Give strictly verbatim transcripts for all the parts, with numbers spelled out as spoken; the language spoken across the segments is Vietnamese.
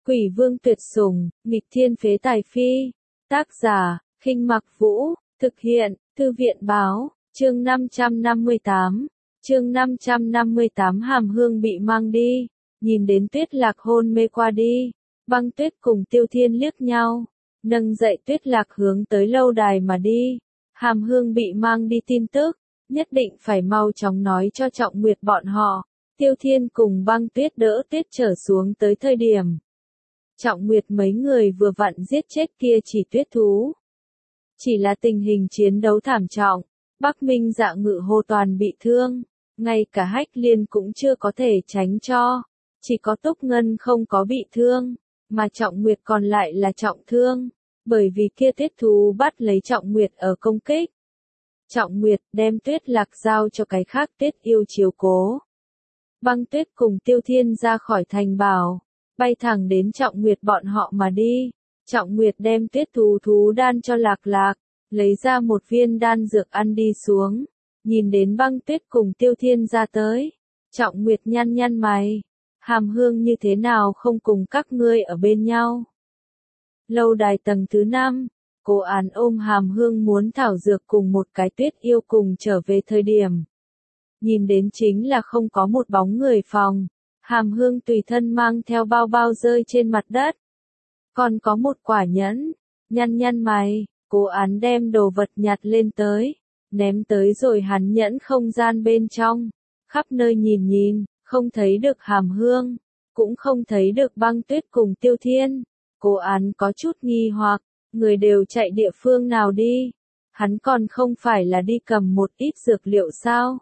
Quỷ vương tuyệt sủng, nghịch thiên phế tài phi. Tác giả, Khinh Mặc Vũ, thực hiện, Thư viện báo, chương năm trăm năm mươi tám. Chương năm trăm năm mươi tám Hàm Hương bị mang đi, nhìn đến Tuyết Lạc hôn mê qua đi, Băng Tuyết cùng Tiêu Thiên liếc nhau, nâng dậy Tuyết Lạc hướng tới lâu đài mà đi. Hàm Hương bị mang đi tin tức, nhất định phải mau chóng nói cho Trọng Nguyệt bọn họ. Tiêu Thiên cùng Băng Tuyết đỡ Tuyết trở xuống tới thời điểm Trọng Nguyệt mấy người vừa vặn giết chết kia chỉ tuyết thú. Chỉ là tình hình chiến đấu thảm trọng, Bắc Minh Dạ Ngự Hồ toàn bị thương, ngay cả Hách Liên cũng chưa có thể tránh cho, chỉ có Túc Ngân không có bị thương, mà Trọng Nguyệt còn lại là trọng thương, bởi vì kia tuyết thú bắt lấy Trọng Nguyệt ở công kích. Trọng Nguyệt đem Tuyết Lạc giao cho cái khác Tuyết yêu chiếu cố. Băng Tuyết cùng Tiêu Thiên ra khỏi thành bảo, bay thẳng đến Trọng Nguyệt bọn họ mà đi. Trọng Nguyệt đem tuyết thú thú đan cho Lạc Lạc, lấy ra một viên đan dược ăn đi xuống, nhìn đến Băng Tuyết cùng Tiêu Thiên ra tới. Trọng Nguyệt nhăn nhăn mày, Hàm Hương như thế nào không cùng các ngươi ở bên nhau. Lâu đài tầng thứ năm, Cố Án ôm Hàm Hương muốn thảo dược cùng một cái tuyết yêu cùng trở về thời điểm. Nhìn đến chính là không có một bóng người phòng, Hàm Hương tùy thân mang theo bao bao rơi trên mặt đất. Còn có một quả nhẫn, nhăn nhăn mày, Cố Án đem đồ vật nhặt lên tới, ném tới rồi hắn nhẫn không gian bên trong, khắp nơi nhìn nhìn, không thấy được Hàm Hương, cũng không thấy được Băng Tuyết cùng Tiêu Thiên. Cố Án có chút nghi hoặc, người đều chạy địa phương nào đi, hắn còn không phải là đi cầm một ít dược liệu sao?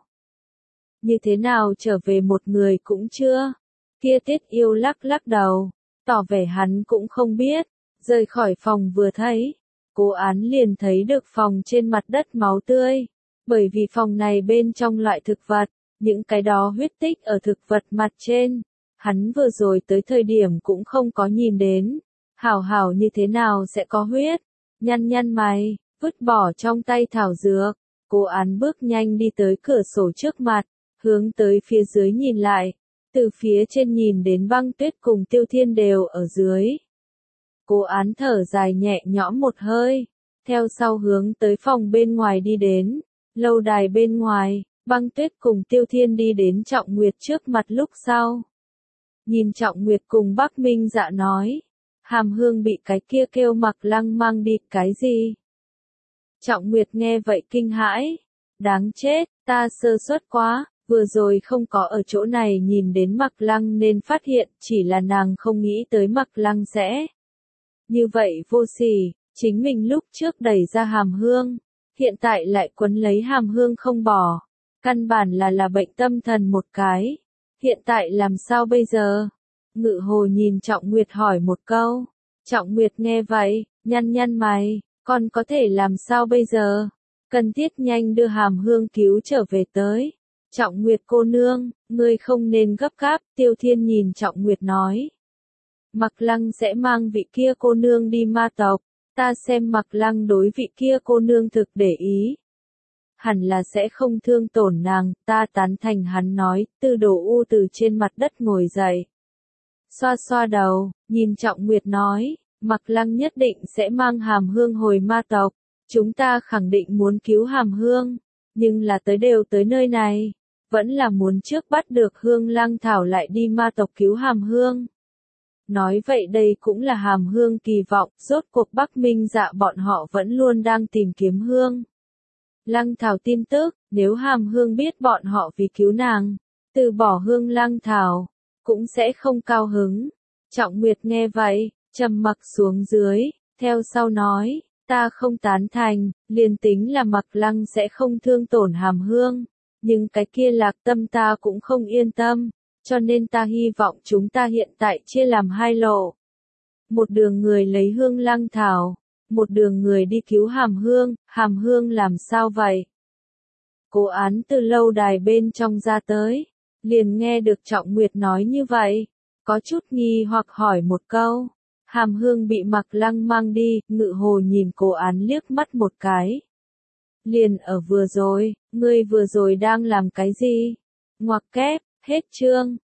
Như thế nào trở về một người cũng chưa? Kia Tiết yêu lắc lắc đầu, tỏ vẻ hắn cũng không biết. Rời khỏi phòng vừa thấy, Cố Án liền thấy được phòng trên mặt đất máu tươi, bởi vì phòng này bên trong loại thực vật, những cái đó huyết tích ở thực vật mặt trên, hắn vừa rồi tới thời điểm cũng không có nhìn đến. Hảo hảo như thế nào sẽ có huyết? Nhăn nhăn mày, vứt bỏ trong tay thảo dược, Cố Án bước nhanh đi tới cửa sổ trước mặt, hướng tới phía dưới nhìn lại, từ phía trên nhìn đến Băng Tuyết cùng Tiêu Thiên đều ở dưới. Cố Án thở dài nhẹ nhõm một hơi, theo sau hướng tới phòng bên ngoài đi đến. Lâu đài bên ngoài, Băng Tuyết cùng Tiêu Thiên đi đến Trọng Nguyệt trước mặt lúc sau. Nhìn Trọng Nguyệt cùng Bắc Minh Dạ nói, Hàm Hương bị cái kia kêu Mặc Lăng mang đi, cái gì? Trọng Nguyệt nghe vậy kinh hãi, đáng chết, ta sơ suất quá, vừa rồi không có ở chỗ này nhìn đến Mặc Lăng nên phát hiện, chỉ là nàng không nghĩ tới Mặc Lăng sẽ như vậy vô sỉ, chính mình lúc trước đẩy ra Hàm Hương, hiện tại lại quấn lấy Hàm Hương không bỏ, căn bản là là bệnh tâm thần một cái, hiện tại làm sao bây giờ? Ngự Hồ nhìn Trọng Nguyệt hỏi một câu, Trọng Nguyệt nghe vậy, nhăn nhăn mày, con có thể làm sao bây giờ? Cần thiết nhanh đưa Hàm Hương cứu trở về tới. Trọng Nguyệt cô nương, ngươi không nên gấp gáp, Tiêu Thiên nhìn Trọng Nguyệt nói. Mặc Lăng sẽ mang vị kia cô nương đi ma tộc, ta xem Mặc Lăng đối vị kia cô nương thực để ý. Hẳn là sẽ không thương tổn nàng, ta tán thành hắn nói, Tư Đồ U từ trên mặt đất ngồi dậy. Xoa xoa đầu, nhìn Trọng Nguyệt nói, Mặc Lăng nhất định sẽ mang Hàm Hương hồi ma tộc, chúng ta khẳng định muốn cứu Hàm Hương, nhưng là tới đều tới nơi này, vẫn là muốn trước bắt được Hương Lăng Thảo lại đi ma tộc cứu Hàm Hương. Nói vậy đây cũng là Hàm Hương kỳ vọng, rốt cuộc Bắc Minh Dạ bọn họ vẫn luôn đang tìm kiếm Hương Lăng Thảo tin tức, nếu Hàm Hương biết bọn họ vì cứu nàng, từ bỏ Hương Lăng Thảo, cũng sẽ không cao hứng. Trọng Nguyệt nghe vậy, trầm mặc xuống dưới, theo sau nói, ta không tán thành, liền tính là Mặc Lăng sẽ không thương tổn Hàm Hương, nhưng cái kia Lạc Tâm ta cũng không yên tâm, cho nên ta hy vọng chúng ta hiện tại chia làm hai lộ. Một đường người lấy Hương Lăng Thảo, một đường người đi cứu Hàm Hương. Hàm Hương làm sao vậy? Cố Án từ lâu đài bên trong ra tới, liền nghe được Trọng Nguyệt nói như vậy, có chút nghi hoặc hỏi một câu. Hàm Hương bị Mặc Lăng mang đi, Ngự Hồ nhìn Cố Án liếc mắt một cái. Liền ở vừa rồi, ngươi vừa rồi đang làm cái gì? Ngoặc kép, hết chương.